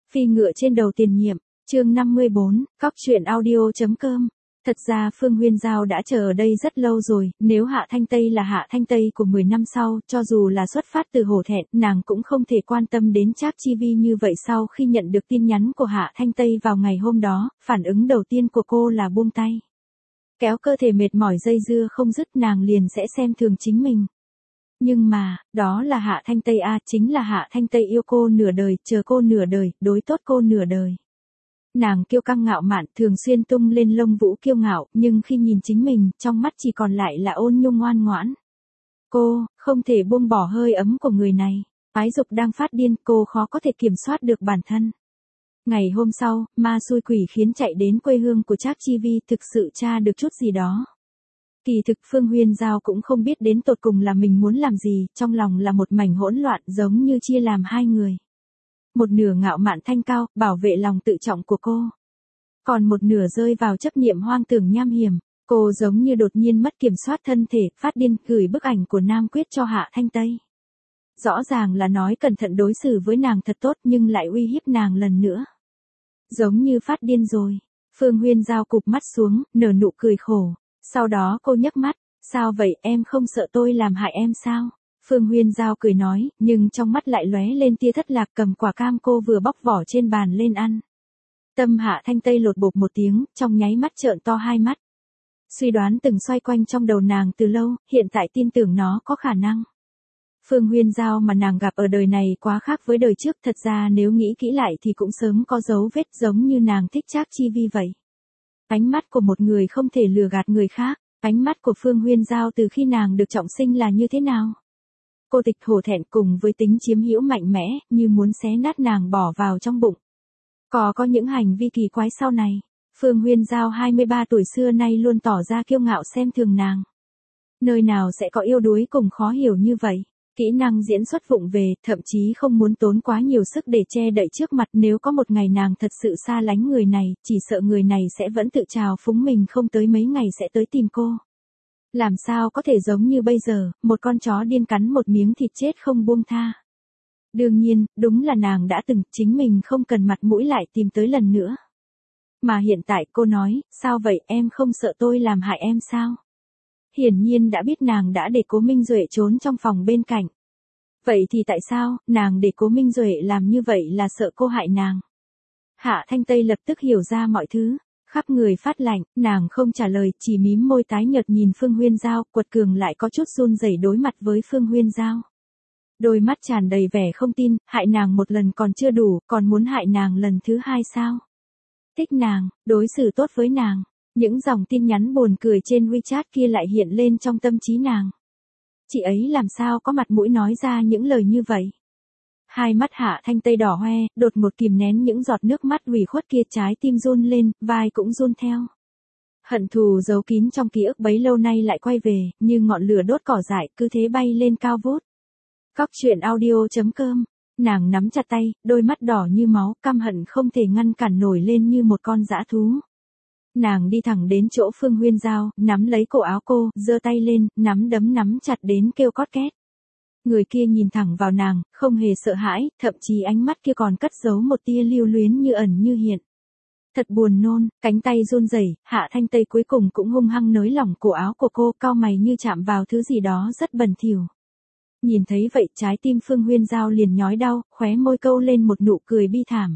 Phi ngựa trên đầu tiền nhiệm, chương 54, cóc truyện audio.com. Thật ra Phương Huyên Giao đã chờ ở đây rất lâu rồi, nếu Hạ Thanh Tây là Hạ Thanh Tây của 10 năm sau, cho dù là xuất phát từ hổ thẹn, nàng cũng không thể quan tâm đến Trác Chi Vi như vậy. Sau khi nhận được tin nhắn của Hạ Thanh Tây vào ngày hôm đó, phản ứng đầu tiên của cô là buông tay. Kéo cơ thể mệt mỏi dây dưa không dứt, nàng liền sẽ xem thường chính mình. Nhưng mà, đó là Hạ Thanh Tây a, chính là Hạ Thanh Tây yêu cô nửa đời, chờ cô nửa đời, đối tốt cô nửa đời. Nàng kiêu căng ngạo mạn, thường xuyên tung lên lông vũ kiêu ngạo, nhưng khi nhìn chính mình, trong mắt chỉ còn lại là ôn nhung ngoan ngoãn. Cô, không thể buông bỏ hơi ấm của người này. Ái dục đang phát điên, cô khó có thể kiểm soát được bản thân. Ngày hôm sau, ma xui quỷ khiến chạy đến quê hương của Trác Chi Vi, thực sự tra được chút gì đó. Kỳ thực Phương Huyên Giao cũng không biết đến tột cùng là mình muốn làm gì, trong lòng là một mảnh hỗn loạn, giống như chia làm hai người. Một nửa ngạo mạn thanh cao, bảo vệ lòng tự trọng của cô. Còn một nửa rơi vào chấp niệm hoang tưởng nham hiểm. Cô giống như đột nhiên mất kiểm soát thân thể, phát điên, gửi bức ảnh của Nam Quyết cho Hạ Thanh Tây. Rõ ràng là nói cẩn thận đối xử với nàng thật tốt, nhưng lại uy hiếp nàng lần nữa. Giống như phát điên rồi. Phương Huyên Giao cụp mắt xuống, nở nụ cười khổ. Sau đó cô nhấc mắt, sao vậy, em không sợ tôi làm hại em sao? Phương Huyên Giao cười nói, nhưng trong mắt lại lóe lên tia thất lạc, cầm quả cam cô vừa bóc vỏ trên bàn lên ăn. Tâm Hạ Thanh Tây lột bột một tiếng, trong nháy mắt trợn to hai mắt. Suy đoán từng xoay quanh trong đầu nàng từ lâu, hiện tại tin tưởng nó có khả năng. Phương Huyên Giao mà nàng gặp ở đời này quá khác với đời trước, thật ra nếu nghĩ kỹ lại thì cũng sớm có dấu vết, giống như nàng thích Trác Chi Vi vậy. Ánh mắt của một người không thể lừa gạt người khác. Ánh mắt của Phương Huyên Giao từ khi nàng được trọng sinh là như thế nào? Cô tịch hổ thẹn cùng với tính chiếm hữu mạnh mẽ, như muốn xé nát nàng bỏ vào trong bụng. Có những hành vi kỳ quái sau này. Phương Huyên Giao 23 tuổi xưa nay luôn tỏ ra kiêu ngạo xem thường nàng. Nơi nào sẽ có yêu đuối cùng khó hiểu như vậy? Kỹ năng diễn xuất vụng về, thậm chí không muốn tốn quá nhiều sức để che đậy trước mặt. Nếu có một ngày nàng thật sự xa lánh người này, chỉ sợ người này sẽ vẫn tự trào phúng mình, không tới mấy ngày sẽ tới tìm cô. Làm sao có thể giống như bây giờ, một con chó điên cắn một miếng thịt chết không buông tha. Đương nhiên, đúng là nàng đã từng, chính mình không cần mặt mũi lại tìm tới lần nữa. Mà hiện tại cô nói, sao vậy, em không sợ tôi làm hại em sao? Hiển nhiên đã biết nàng đã để Cố Minh Duệ trốn trong phòng bên cạnh. Vậy thì tại sao, nàng để Cố Minh Duệ làm như vậy là sợ cô hại nàng? Hạ Thanh Tây lập tức hiểu ra mọi thứ, khắp người phát lạnh, nàng không trả lời, chỉ mím môi tái nhợt nhìn Phương Huyên Giao, quật cường lại có chút run rẩy đối mặt với Phương Huyên Giao. Đôi mắt tràn đầy vẻ không tin, hại nàng một lần còn chưa đủ, còn muốn hại nàng lần thứ hai sao? Thích nàng, đối xử tốt với nàng. Những dòng tin nhắn buồn cười trên WeChat kia lại hiện lên trong tâm trí nàng. Chị ấy làm sao có mặt mũi nói ra những lời như vậy? Hai mắt Hạ Thanh Tây đỏ hoe, đột ngột kìm nén những giọt nước mắt ủy khuất kia, trái tim run lên, vai cũng run theo. Hận thù giấu kín trong ký ức bấy lâu nay lại quay về, như ngọn lửa đốt cỏ dại, cứ thế bay lên cao vút. Cóc truyện audio.com. Nàng nắm chặt tay, đôi mắt đỏ như máu, căm hận không thể ngăn cản nổi lên như một con dã thú. Nàng đi thẳng đến chỗ Phương Huyên Giao, nắm lấy cổ áo cô, giơ tay lên, nắm đấm nắm chặt đến kêu cót két. Người kia nhìn thẳng vào nàng, không hề sợ hãi, thậm chí ánh mắt kia còn cất giấu một tia lưu luyến như ẩn như hiện. Thật buồn nôn, cánh tay run rẩy, Hạ Thanh Tây cuối cùng cũng hung hăng nới lỏng cổ áo của cô, cau mày như chạm vào thứ gì đó rất bẩn thỉu. Nhìn thấy vậy, trái tim Phương Huyên Giao liền nhói đau, khóe môi câu lên một nụ cười bi thảm.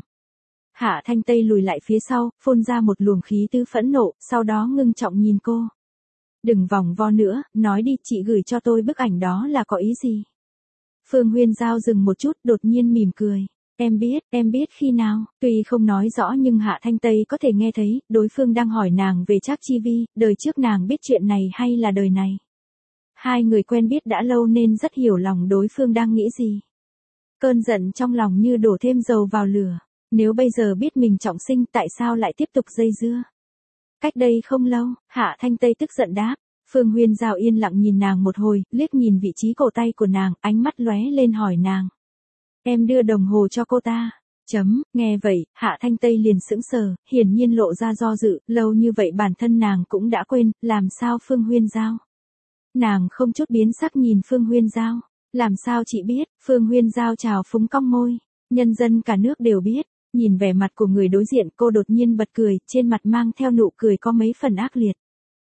Hạ Thanh Tây lùi lại phía sau, phun ra một luồng khí tứ phẫn nộ, sau đó ngưng trọng nhìn cô. Đừng vòng vo nữa, nói đi, chị gửi cho tôi bức ảnh đó là có ý gì? Phương Huyên Giao dừng một chút, đột nhiên mỉm cười. Em biết khi nào, tuy không nói rõ nhưng Hạ Thanh Tây có thể nghe thấy, đối phương đang hỏi nàng về Trác Chi Vi, đời trước nàng biết chuyện này hay là đời này. Hai người quen biết đã lâu nên rất hiểu lòng đối phương đang nghĩ gì. Cơn giận trong lòng như đổ thêm dầu vào lửa. Nếu bây giờ biết mình trọng sinh, tại sao lại tiếp tục dây dưa? Cách đây không lâu, Hạ Thanh Tây tức giận đáp. Phương Huyên Giao yên lặng nhìn nàng một hồi, liếc nhìn vị trí cổ tay của nàng, ánh mắt lóe lên hỏi nàng. Em đưa đồng hồ cho cô ta. Nghe vậy, Hạ Thanh Tây liền sững sờ, hiển nhiên lộ ra do dự, lâu như vậy bản thân nàng cũng đã quên, làm sao Phương Huyên Giao? Nàng không chút biến sắc nhìn Phương Huyên Giao. Làm sao chị biết? Phương Huyên Giao trào phúng cong môi. Nhân dân cả nước đều biết. Nhìn vẻ mặt của người đối diện, cô đột nhiên bật cười, trên mặt mang theo nụ cười có mấy phần ác liệt.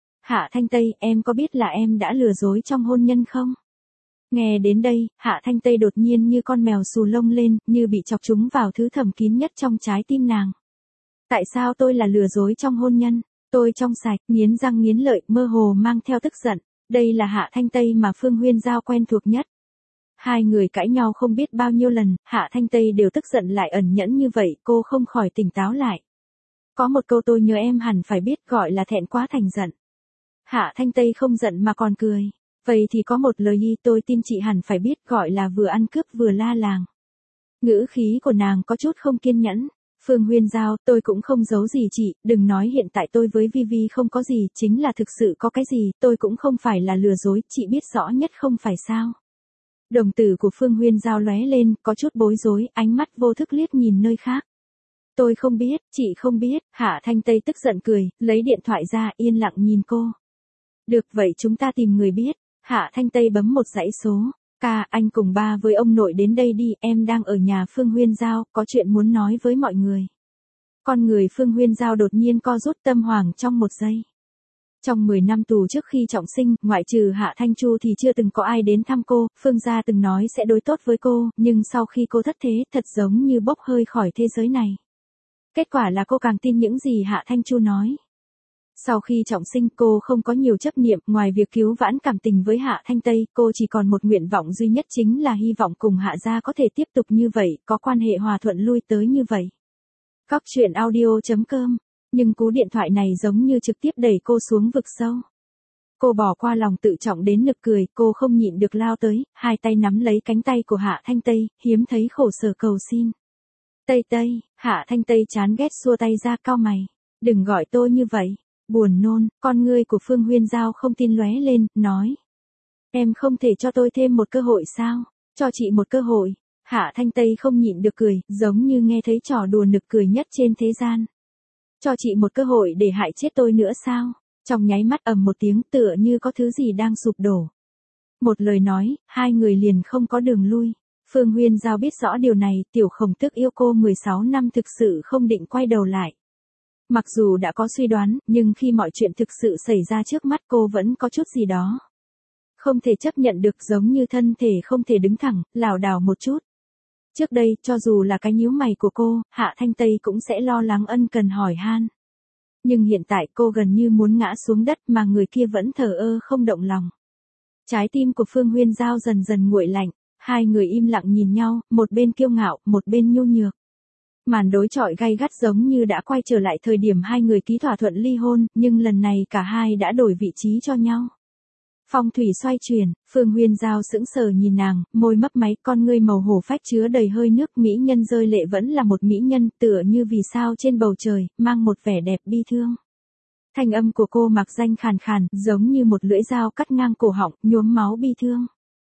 Hạ Thanh Tây, em có biết là em đã lừa dối trong hôn nhân không? Nghe đến đây, Hạ Thanh Tây đột nhiên như con mèo xù lông lên, như bị chọc trúng vào thứ thầm kín nhất trong trái tim nàng. Tại sao tôi là lừa dối trong hôn nhân? Tôi trong sạch, nghiến răng nghiến lợi, mơ hồ mang theo tức giận. Đây là Hạ Thanh Tây mà Phương Huyên Giao quen thuộc nhất. Hai người cãi nhau không biết bao nhiêu lần, Hạ Thanh Tây đều tức giận lại ẩn nhẫn như vậy, cô không khỏi tỉnh táo lại. Có một câu tôi nhớ em hẳn phải biết gọi là thẹn quá thành giận. Hạ Thanh Tây không giận mà còn cười. Vậy thì có một lời tôi tin chị hẳn phải biết gọi là vừa ăn cướp vừa la làng. Ngữ khí của nàng có chút không kiên nhẫn. Phương Huyên Giao, tôi cũng không giấu gì chị, đừng nói hiện tại tôi với Vivi không có gì, chính là thực sự có cái gì, tôi cũng không phải là lừa dối, chị biết rõ nhất không phải sao. Đồng tử của Phương Huyên Giao lóe lên, có chút bối rối, ánh mắt vô thức liếc nhìn nơi khác. Tôi không biết, chị không biết, Hạ Thanh Tây tức giận cười, lấy điện thoại ra, yên lặng nhìn cô. Được vậy chúng ta tìm người biết. Hạ Thanh Tây bấm một dãy số. Ca, anh cùng ba với ông nội đến đây đi, em đang ở nhà Phương Huyên Giao, có chuyện muốn nói với mọi người. Con người Phương Huyên Giao đột nhiên co rút tâm hoàng trong một giây. Trong 10 năm tù trước khi trọng sinh, ngoại trừ Hạ Thanh Chu thì chưa từng có ai đến thăm cô, Phương gia từng nói sẽ đối tốt với cô, nhưng sau khi cô thất thế, thật giống như bốc hơi khỏi thế giới này. Kết quả là cô càng tin những gì Hạ Thanh Chu nói. Sau khi trọng sinh cô không có nhiều chấp niệm, ngoài việc cứu vãn cảm tình với Hạ Thanh Tây, cô chỉ còn một nguyện vọng duy nhất chính là hy vọng cùng Hạ gia có thể tiếp tục như vậy, có quan hệ hòa thuận lui tới như vậy. Cóc truyện audio.com. Nhưng cú điện thoại này giống như trực tiếp đẩy cô xuống vực sâu. Cô bỏ qua lòng tự trọng đến nực cười, cô không nhịn được lao tới, hai tay nắm lấy cánh tay của Hạ Thanh Tây, hiếm thấy khổ sở cầu xin. Tây Tây, Hạ Thanh Tây chán ghét xua tay ra cau mày. Đừng gọi tôi như vậy. Buồn nôn, con ngươi của Phương Huyên Giao không tin lóe lên, nói. Em không thể cho tôi thêm một cơ hội sao? Cho chị một cơ hội. Hạ Thanh Tây không nhịn được cười, giống như nghe thấy trò đùa nực cười nhất trên thế gian. Cho chị một cơ hội để hại chết tôi nữa sao? Trong nháy mắt ầm một tiếng tựa như có thứ gì đang sụp đổ. Một lời nói, hai người liền không có đường lui. Phương Huyên Giao biết rõ điều này, tiểu khổng tước yêu cô 16 năm thực sự không định quay đầu lại. Mặc dù đã có suy đoán, nhưng khi mọi chuyện thực sự xảy ra trước mắt cô vẫn có chút gì đó. Không thể chấp nhận được, giống như thân thể không thể đứng thẳng, lảo đảo một chút. Trước đây, cho dù là cái nhíu mày của cô, Hạ Thanh Tây cũng sẽ lo lắng ân cần hỏi han. Nhưng hiện tại cô gần như muốn ngã xuống đất mà người kia vẫn thờ ơ không động lòng. Trái tim của Phương Huyên Giao dần dần nguội lạnh, hai người im lặng nhìn nhau, một bên kiêu ngạo, một bên nhu nhược. Màn đối chọi gay gắt giống như đã quay trở lại thời điểm hai người ký thỏa thuận ly hôn, nhưng lần này cả hai đã đổi vị trí cho nhau. Phong thủy xoay chuyển, Phương Huyên Giao sững sờ nhìn nàng, môi mấp máy, con ngươi màu hổ phách chứa đầy hơi nước, mỹ nhân rơi lệ vẫn là một mỹ nhân, tựa như vì sao trên bầu trời, mang một vẻ đẹp bi thương. Thanh âm của cô mặc danh khàn khàn, giống như một lưỡi dao cắt ngang cổ họng, nhuốm máu bi thương.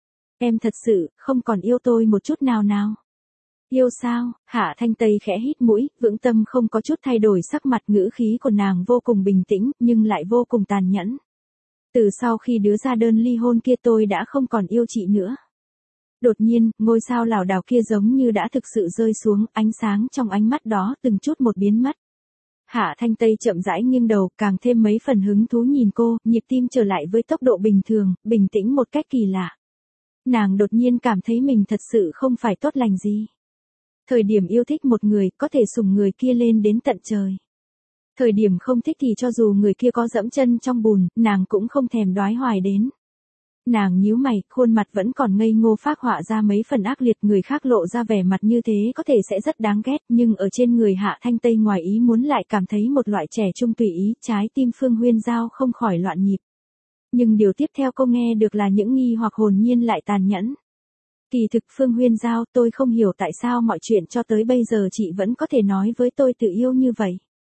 Em thật sự, không còn yêu tôi một chút nào nào. Yêu sao? Hạ Thanh Tây khẽ hít mũi, vững tâm không có chút thay đổi sắc mặt, ngữ khí của nàng vô cùng bình tĩnh, nhưng lại vô cùng tàn nhẫn. Từ sau khi đưa ra đơn ly hôn kia tôi đã không còn yêu chị nữa. Đột nhiên, ngôi sao lảo đảo kia giống như đã thực sự rơi xuống, ánh sáng trong ánh mắt đó từng chút một biến mất. Hạ Thanh Tây chậm rãi nghiêng đầu, càng thêm mấy phần hứng thú nhìn cô, nhịp tim trở lại với tốc độ bình thường, bình tĩnh một cách kỳ lạ. Nàng đột nhiên cảm thấy mình thật sự không phải tốt lành gì. Thời điểm yêu thích một người, có thể sủng người kia lên đến tận trời. Thời điểm không thích thì cho dù người kia có dẫm chân trong bùn, nàng cũng không thèm đoái hoài đến. Nàng nhíu mày, khuôn mặt vẫn còn ngây ngô phác họa ra mấy phần ác liệt, người khác lộ ra vẻ mặt như thế có thể sẽ rất đáng ghét, nhưng ở trên người Hạ Thanh Tây ngoài ý muốn lại cảm thấy một loại trẻ trung tùy ý, trái tim Phương Huyên Giao không khỏi loạn nhịp. Nhưng điều tiếp theo cô nghe được là những nghi hoặc hồn nhiên lại tàn nhẫn. Kỳ thực Phương Huyên Giao, tôi không hiểu tại sao mọi chuyện cho tới bây giờ chị vẫn có thể nói với tôi tự yêu như vậy.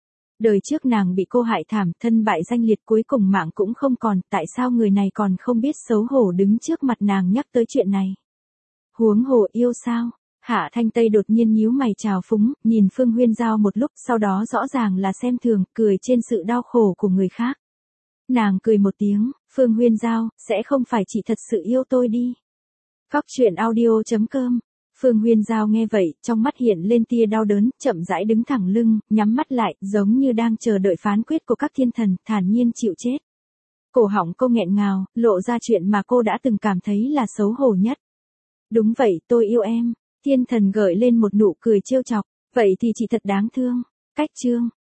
Đời trước nàng bị cô hại thảm, thân bại danh liệt, cuối cùng mạng cũng không còn, tại sao người này còn không biết xấu hổ đứng trước mặt nàng nhắc tới chuyện này. Huống hồ yêu sao? Hạ Thanh Tây đột nhiên nhíu mày trào phúng, nhìn Phương Huyên Giao một lúc, sau đó rõ ràng là xem thường, cười trên sự đau khổ của người khác. Nàng cười một tiếng, Phương Huyên Giao, sẽ không phải chị thật sự yêu tôi đi. Cóc truyện audio.com Phương Huyên Giao nghe vậy, trong mắt hiện lên tia đau đớn, chậm rãi đứng thẳng lưng, nhắm mắt lại, giống như đang chờ đợi phán quyết của các thiên thần, thản nhiên chịu chết. Cổ họng cô nghẹn ngào, lộ ra chuyện mà cô đã từng cảm thấy là xấu hổ nhất. Đúng vậy, tôi yêu em. Thiên thần gợi lên một nụ cười trêu chọc. Vậy thì chị thật đáng thương. Cách chương